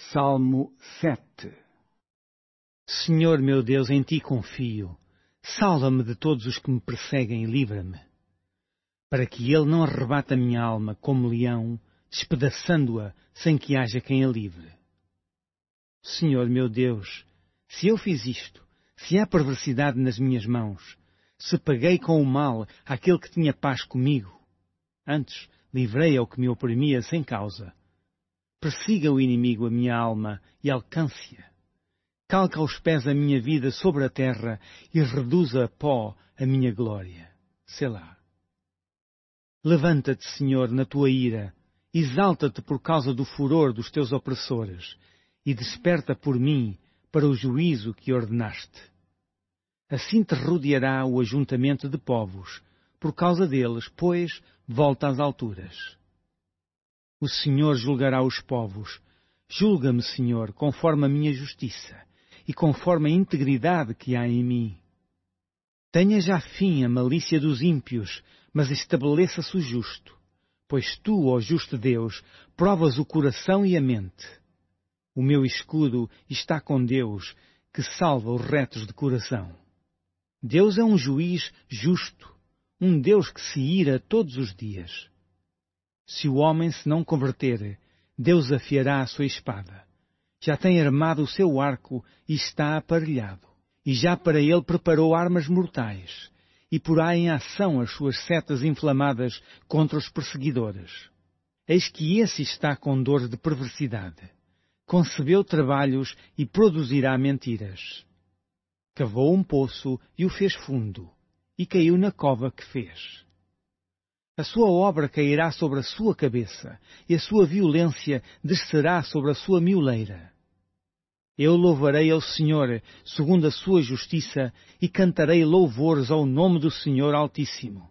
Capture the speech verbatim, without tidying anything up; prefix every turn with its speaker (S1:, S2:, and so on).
S1: Salmo sete.
S2: Senhor meu Deus, em Ti confio. Salva-me de todos os que me perseguem e livra-me. Para que Ele não arrebate a minha alma como leão, despedaçando-a sem que haja quem a livre. Senhor meu Deus, se eu fiz isto, se há perversidade nas minhas mãos, se paguei com o mal àquele que tinha paz comigo, antes livrei ao que me oprimia sem causa. Persiga o inimigo a minha alma e alcance-a. Calca aos pés a minha vida sobre a terra e reduza a pó a minha glória. Selá. Levanta-te, Senhor, na tua ira, exalta-te por causa do furor dos teus opressores, e desperta por mim para o juízo que ordenaste. Assim te rodeará o ajuntamento de povos, por causa deles, pois, volta às alturas. O Senhor julgará os povos. Julga-me, Senhor, conforme a minha justiça e conforme a integridade que há em mim. Tenha já fim a malícia dos ímpios, mas estabeleça-se o justo, pois tu, ó justo Deus, provas o coração e a mente. O meu escudo está com Deus, que salva os retos de coração. Deus é um juiz justo, um Deus que se ira todos os dias. Se o homem se não converter, Deus afiará a sua espada. Já tem armado o seu arco e está aparelhado. E já para ele preparou armas mortais, e porá em ação as suas setas inflamadas contra os perseguidores. Eis que esse está com dor de perversidade. Concebeu trabalhos e produzirá mentiras. Cavou um poço e o fez fundo, e caiu na cova que fez. A sua obra cairá sobre a sua cabeça, e a sua violência descerá sobre a sua mioleira. Eu louvarei ao Senhor segundo a sua justiça, e cantarei louvores ao nome do Senhor Altíssimo.